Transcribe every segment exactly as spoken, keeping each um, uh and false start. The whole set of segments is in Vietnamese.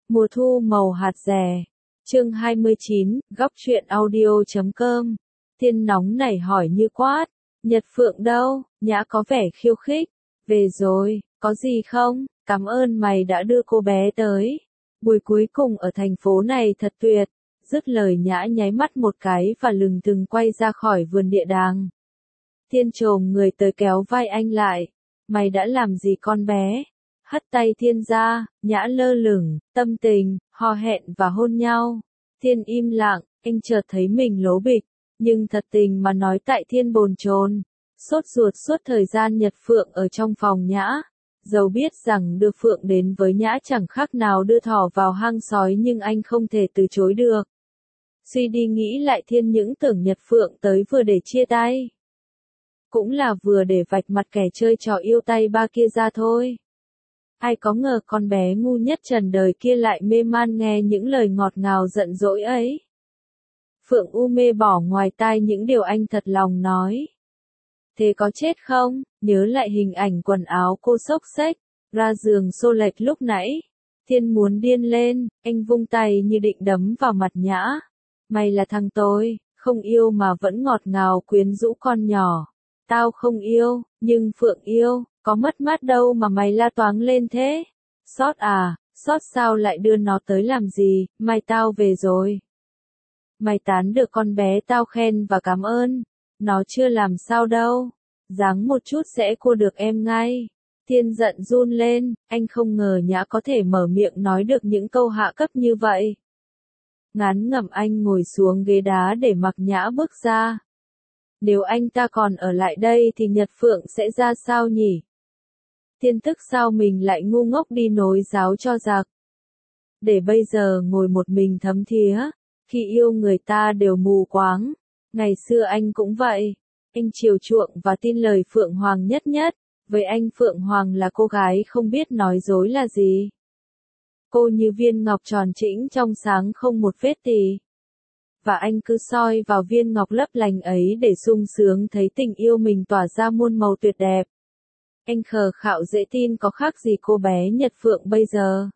Mùa thu màu hạt rẻ. Chương hai mươi chín, góc truyện audio chấm com. Thiên nóng nảy hỏi như quát. Nhật Phượng đâu? Nhã có vẻ khiêu khích. Về rồi, có gì không? Cảm ơn mày đã đưa cô bé tới. Buổi cuối cùng ở thành phố này thật tuyệt. Dứt lời Nhã nháy mắt một cái và lừng thừng quay ra khỏi vườn địa đàng. Thiên chồm người tới kéo vai anh lại. Mày đã làm gì con bé? Hất tay Thiên ra, Nhã lơ lửng, tâm tình, hò hẹn và hôn nhau. Thiên im lặng, anh chợt thấy mình lố bịch, nhưng thật tình mà nói tại Thiên bồn chồn, sốt ruột suốt thời gian Nhật Phượng ở trong phòng Nhã. Dẫu biết rằng đưa Phượng đến với Nhã chẳng khác nào đưa thỏ vào hang sói nhưng anh không thể từ chối được. Suy đi nghĩ lại Thiên những tưởng Nhật Phượng tới vừa để chia tay. Cũng là vừa để vạch mặt kẻ chơi trò yêu tay ba kia ra thôi. Ai có ngờ con bé ngu nhất trần đời kia lại mê man nghe những lời ngọt ngào giận dỗi ấy. Phượng u mê bỏ ngoài tai những điều anh thật lòng nói. Thế có chết không? Nhớ lại hình ảnh quần áo cô xốc xếch, ra giường xô lệch lúc nãy. Thiên muốn điên lên, anh vung tay như định đấm vào mặt Nhã. Mày là thằng tôi, không yêu mà vẫn ngọt ngào quyến rũ con nhỏ. Tao không yêu, nhưng Phượng yêu, có mất mát đâu mà mày la toáng lên thế. Sót à, sót sao lại đưa nó tới làm gì, mai tao về rồi. Mày tán được con bé tao khen và cảm ơn, nó chưa làm sao đâu, dáng một chút sẽ cua được em ngay. Thiên giận run lên, anh không ngờ Nhã có thể mở miệng nói được những câu hạ cấp như vậy. Ngán ngẩm anh ngồi xuống ghế đá để mặc Nhã bước ra. Nếu anh ta còn ở lại đây thì Nhật Phượng sẽ ra sao nhỉ? Thiên tức sao mình lại ngu ngốc đi nối giáo cho giặc. Để bây giờ ngồi một mình thấm thía, khi yêu người ta đều mù quáng. Ngày xưa anh cũng vậy, anh chiều chuộng và tin lời Phượng Hoàng nhất nhất, với anh Phượng Hoàng là cô gái không biết nói dối là gì. Cô như viên ngọc tròn trĩnh trong sáng không một vết tì. Và anh cứ soi vào viên ngọc lấp lánh ấy để sung sướng thấy tình yêu mình tỏa ra muôn màu tuyệt đẹp. Anh khờ khạo dễ tin có khác gì cô bé Nhật Phượng bây giờ.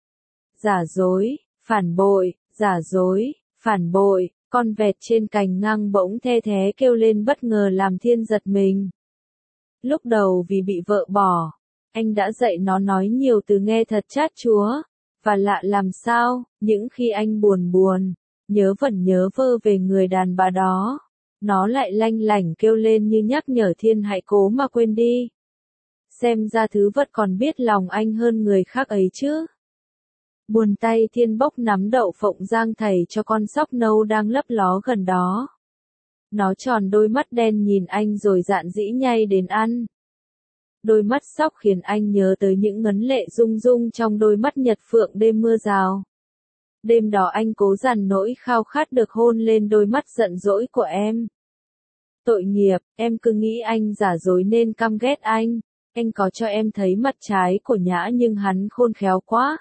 Giả dối, phản bội, giả dối, phản bội, con vẹt trên cành ngang bỗng the thé kêu lên bất ngờ làm Thiên giật mình. Lúc đầu vì bị vợ bỏ, anh đã dạy nó nói nhiều từ nghe thật chát chúa, và lạ làm sao, những khi anh buồn buồn, nhớ vẩn nhớ vơ về người đàn bà đó, nó lại lanh lảnh kêu lên như nhắc nhở Thiên hãy cố mà quên đi. Xem ra thứ vật còn biết lòng anh hơn người khác ấy chứ. Buồn tay Thiên bốc nắm đậu phộng rang thầy cho con sóc nâu đang lấp ló gần đó. Nó tròn đôi mắt đen nhìn anh rồi dạn dĩ nhay đến ăn. Đôi mắt sóc khiến anh nhớ tới những ngấn lệ rung rung trong đôi mắt Nhật Phượng đêm mưa rào. Đêm đó anh cố dằn nỗi khao khát được hôn lên đôi mắt giận dỗi của em. Tội nghiệp, em cứ nghĩ anh giả dối nên căm ghét anh. Anh có cho em thấy mặt trái của Nhã nhưng hắn khôn khéo quá.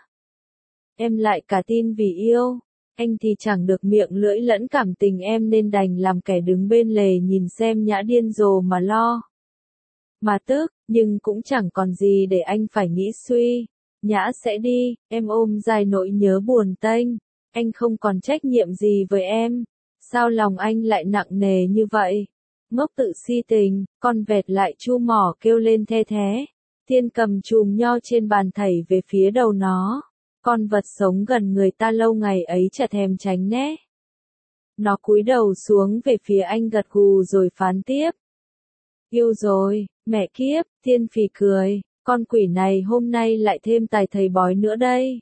Em lại cả tin vì yêu. Anh thì chẳng được miệng lưỡi lẫn cảm tình em nên đành làm kẻ đứng bên lề nhìn xem Nhã điên rồ mà lo. Mà tức, nhưng cũng chẳng còn gì để anh phải nghĩ suy. Nhã sẽ đi, em ôm dài nỗi nhớ buồn tênh. Anh không còn trách nhiệm gì với em. Sao lòng anh lại nặng nề như vậy? Ngốc tự si tình, con vẹt lại chu mỏ kêu lên the thé. Thiên cầm chùm nho trên bàn thảy về phía đầu nó. Con vật sống gần người ta lâu ngày ấy chả thèm tránh né. Nó cúi đầu xuống về phía anh gật gù rồi phán tiếp. Yêu rồi, mẹ kiếp, Thiên phì cười, con quỷ này hôm nay lại thêm tài thầy bói nữa đây.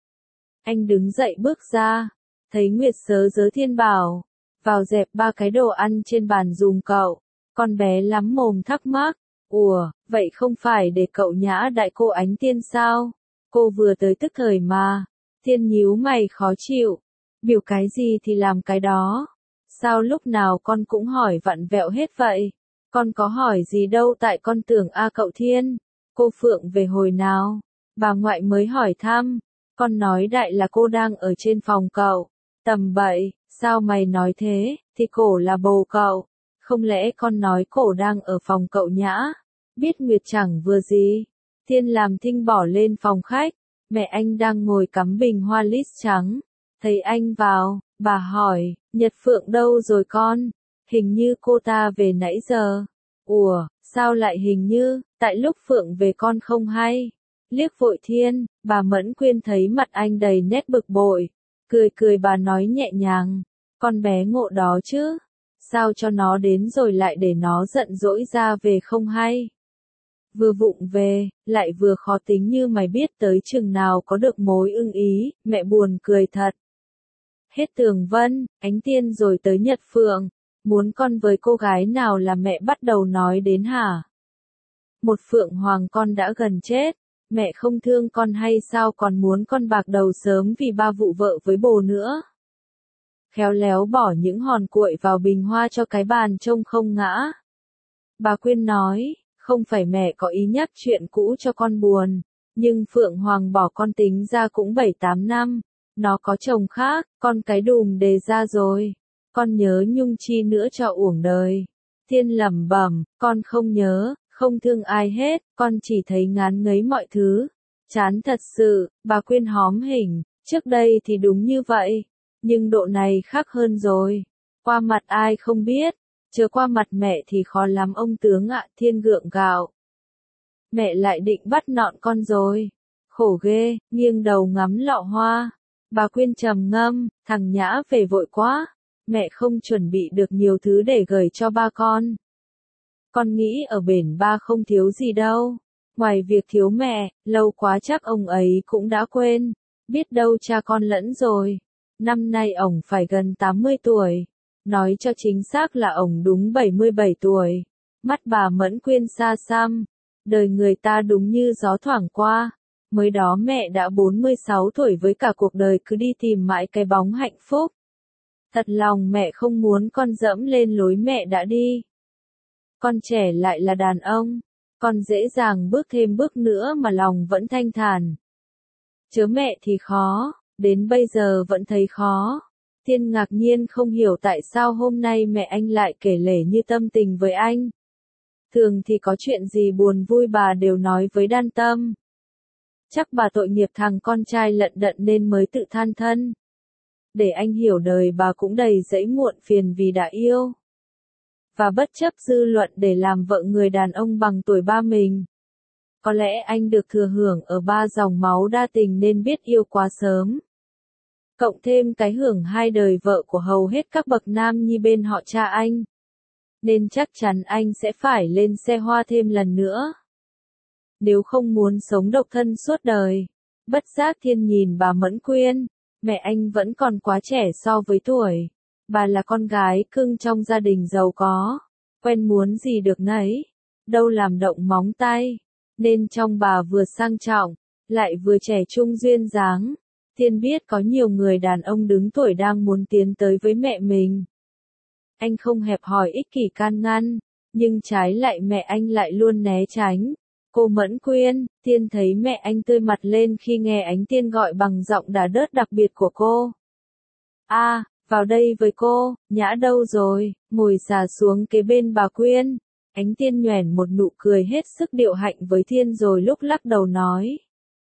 Anh đứng dậy bước ra, thấy Nguyệt sớ dớ Thiên bảo, vào dẹp ba cái đồ ăn trên bàn dùm cậu. Con bé lắm mồm thắc mắc, ủa, vậy không phải để cậu Nhã đại cô Ánh Tiên sao? Cô vừa tới tức thời mà. Thiên nhíu mày khó chịu, biểu cái gì thì làm cái đó. Sao lúc nào con cũng hỏi vặn vẹo hết vậy? Con có hỏi gì đâu tại con tưởng a cậu Thiên. Cô Phượng về hồi nào? Bà ngoại mới hỏi thăm. Con nói đại là cô đang ở trên phòng cậu. Tầm bậy, sao mày nói thế, thì cổ là bồ cậu. Không lẽ con nói cổ đang ở phòng cậu Nhã? Biết Nguyệt chẳng vừa gì. Thiên làm thinh bỏ lên phòng khách. Mẹ anh đang ngồi cắm bình hoa lít trắng. Thấy anh vào, bà hỏi, Nhật Phượng đâu rồi con? Hình như cô ta về nãy giờ. Ủa, sao lại hình như, tại lúc Phượng về con không hay. Liếc vội Thiên, bà Mẫn Quyên thấy mặt anh đầy nét bực bội. Cười cười bà nói nhẹ nhàng, con bé ngộ đó chứ. Sao cho nó đến rồi lại để nó giận dỗi ra về không hay. Vừa vụng về, lại vừa khó tính như mày biết tới chừng nào có được mối ưng ý, mẹ buồn cười thật. Hết Tường Vân, Ánh Tiên rồi tới Nhật Phượng, muốn con với cô gái nào là mẹ bắt đầu nói đến hả? Một Phượng Hoàng con đã gần chết, mẹ không thương con hay sao còn muốn con bạc đầu sớm vì ba vụ vợ với bồ nữa. Khéo léo bỏ những hòn cuội vào bình hoa cho cái bàn trông không ngã. Bà Quyên nói, không phải mẹ có ý nhắc chuyện cũ cho con buồn, nhưng Phượng Hoàng bỏ con tính ra cũng bảy tám năm, nó có chồng khác, con cái đùm đề ra rồi, con nhớ nhung chi nữa cho uổng đời. Thiên lẩm bẩm, con không nhớ, không thương ai hết, con chỉ thấy ngán ngấy mọi thứ. Chán thật sự, bà Quyên hóm hỉnh, trước đây thì đúng như vậy, nhưng độ này khác hơn rồi. Qua mặt ai không biết, chờ qua mặt mẹ thì khó lắm ông tướng ạ. Thiên gượng gạo. Mẹ lại định bắt nọn con rồi. Khổ ghê, nghiêng đầu ngắm lọ hoa. Bà Quyên trầm ngâm, thằng Nhã về vội quá. Mẹ không chuẩn bị được nhiều thứ để gửi cho ba con. Con nghĩ ở bển ba không thiếu gì đâu. Ngoài việc thiếu mẹ, lâu quá chắc ông ấy cũng đã quên. Biết đâu cha con lẫn rồi. Năm nay ổng phải gần tám mươi tuổi. Nói cho chính xác là ổng đúng bảy mươi bảy tuổi. Mắt bà Mẫn Quyên xa xăm. Đời người ta đúng như gió thoảng qua. Mới đó mẹ đã bốn mươi sáu tuổi với cả cuộc đời cứ đi tìm mãi cái bóng hạnh phúc. Thật lòng mẹ không muốn con dẫm lên lối mẹ đã đi. Con trẻ lại là đàn ông. Con dễ dàng bước thêm bước nữa mà lòng vẫn thanh thản. Chớ mẹ thì khó, đến bây giờ vẫn thấy khó. Thiên ngạc nhiên không hiểu tại sao hôm nay mẹ anh lại kể lể như tâm tình với anh. Thường thì có chuyện gì buồn vui bà đều nói với Đan Tâm. Chắc bà tội nghiệp thằng con trai lận đận nên mới tự than thân. Để anh hiểu đời bà cũng đầy dẫy muộn phiền vì đã yêu. Và bất chấp dư luận để làm vợ người đàn ông bằng tuổi ba mình. Có lẽ anh được thừa hưởng ở ba dòng máu đa tình nên biết yêu quá sớm. Cộng thêm cái hưởng hai đời vợ của hầu hết các bậc nam nhi bên họ cha anh. Nên chắc chắn anh sẽ phải lên xe hoa thêm lần nữa. Nếu không muốn sống độc thân suốt đời. Bất giác Thiên nhìn bà Mẫn Quyên. Mẹ anh vẫn còn quá trẻ so với tuổi. Bà là con gái cưng trong gia đình giàu có. Quen muốn gì được nấy. Đâu làm động móng tay. Nên trong bà vừa sang trọng, lại vừa trẻ trung duyên dáng. Thiên biết có nhiều người đàn ông đứng tuổi đang muốn tiến tới với mẹ mình. Anh không hẹp hòi ích kỷ can ngăn, nhưng trái lại mẹ anh lại luôn né tránh. Cô Mẫn Quyên, Thiên thấy mẹ anh tươi mặt lên khi nghe Ánh Tiên gọi bằng giọng đà đớt đặc biệt của cô. A, à, vào đây với cô, Nhã đâu rồi, ngồi xà xuống kế bên bà Quyên. Ánh Tiên nhoẻn một nụ cười hết sức điệu hạnh với Thiên rồi lúc lắc đầu nói.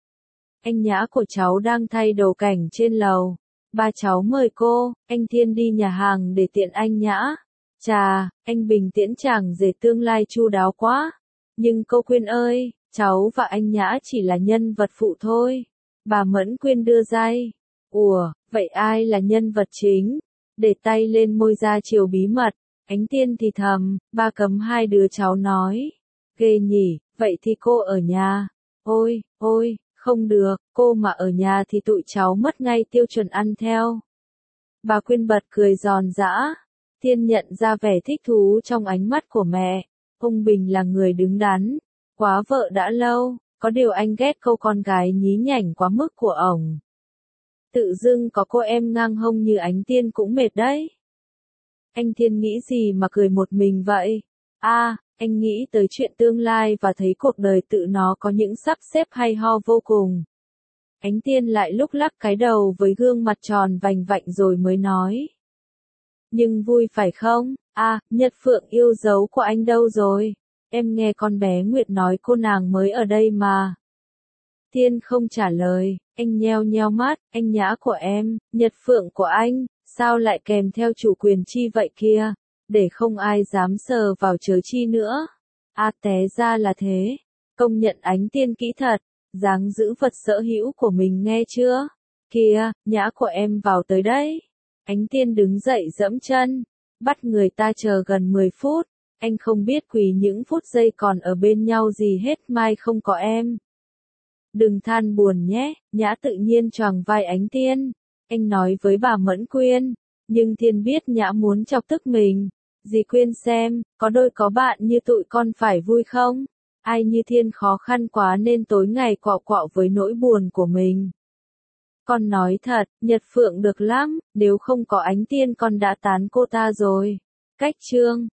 Anh Nhã của cháu đang thay đồ cảnh trên lầu. Ba cháu mời cô, anh Thiên đi nhà hàng để tiện anh Nhã. Chà, anh bình tiễn chàng rể tương lai chu đáo quá. Nhưng cô Quyên ơi, cháu và anh Nhã chỉ là nhân vật phụ thôi. Bà Mẫn Quyên đưa dây. Ủa, vậy ai là nhân vật chính? Để tay lên môi ra chiều bí mật. Ánh Tiên thì thầm, ba cấm hai đứa cháu nói. Ghê nhỉ, vậy thì cô ở nhà. Ôi, ôi, không được, cô mà ở nhà thì tụi cháu mất ngay tiêu chuẩn ăn theo. Bà Quyên bật cười giòn giã. Thiên nhận ra vẻ thích thú trong ánh mắt của mẹ. Ông Bình là người đứng đắn. Quá vợ đã lâu, có điều anh ghét câu con gái nhí nhảnh quá mức của ổng. Tự dưng có cô em ngang hông như Ánh Tiên cũng mệt đấy. Anh Thiên nghĩ gì mà cười một mình vậy? A, à, anh nghĩ tới chuyện tương lai và thấy cuộc đời tự nó có những sắp xếp hay ho vô cùng. Ánh Tiên lại lúc lắc cái đầu với gương mặt tròn vành vạnh rồi mới nói. Nhưng vui phải không? A, à, Nhật Phượng yêu dấu của anh đâu rồi? Em nghe con bé Nguyệt nói cô nàng mới ở đây mà. Tiên không trả lời, anh nheo nheo mắt, anh Nhã của em, Nhật Phượng của anh, sao lại kèm theo chủ quyền chi vậy kia, để không ai dám sờ vào chớ chi nữa. A té ra là thế, công nhận Ánh Tiên kỹ thật, dáng giữ vật sở hữu của mình nghe chưa? Kìa, Nhã của em vào tới đấy. Ánh Tiên đứng dậy dẫm chân, bắt người ta chờ gần mười phút, anh không biết quỳ những phút giây còn ở bên nhau gì hết mai không có em. Đừng than buồn nhé, Nhã tự nhiên choàng vai Ánh Tiên. Anh nói với bà Mẫn Quyên, nhưng Thiên biết Nhã muốn chọc tức mình. Dì Quyên xem, có đôi có bạn như tụi con phải vui không? Ai như Thiên khó khăn quá nên tối ngày quạo quạo với nỗi buồn của mình. Con nói thật, Nhật Phượng được lắm, nếu không có Ánh Tiên con đã tán cô ta rồi. Cách chương